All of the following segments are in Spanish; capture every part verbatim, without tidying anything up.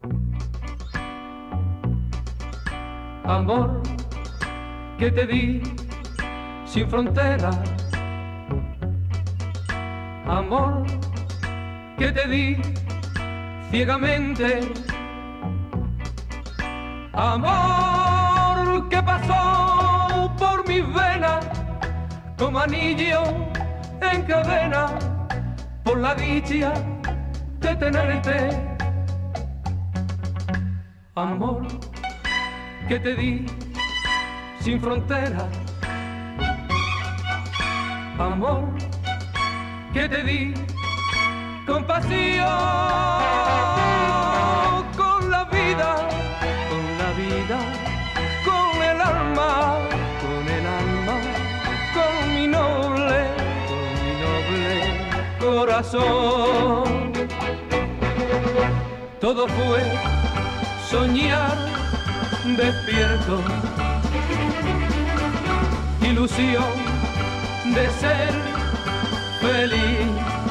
Amor que te di sin fronteras, amor que te di ciegamente, amor que pasó por mis venas como anillo en cadena por la dicha de tenerte, amor que te di sin fronteras, amor que te di con pasión, con la vida, con la vida, con el alma, con el alma, con mi noble, con mi noble corazón. Todo fue soñar despierto, ilusión de ser feliz.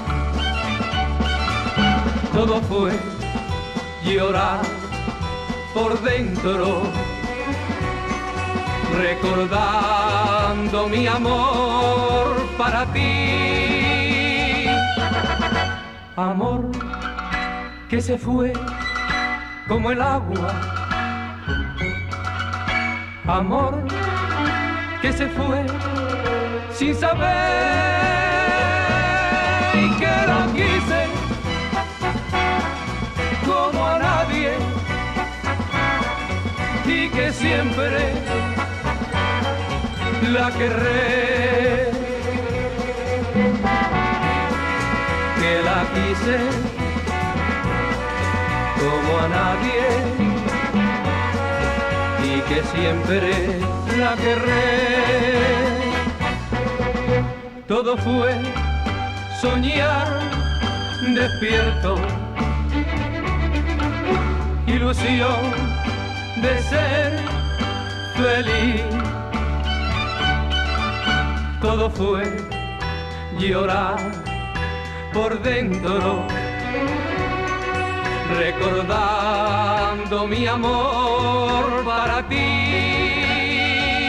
Todo fue llorar por dentro, recordando mi amor para ti. Amor que se fue como el agua, amor que se fue sin saber que la quise como a nadie y que siempre la querré, que la quise como a nadie y que siempre la querré. Todo fue soñar despierto, ilusión de ser feliz. Todo fue llorar por dentro, recordando mi amor para ti.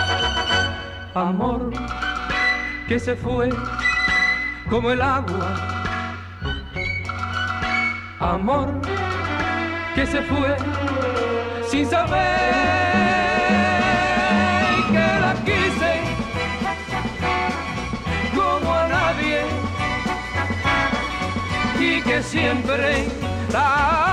Amor que se fue como el agua, amor que se fue sin saber que la quise como a nadie y que siempre la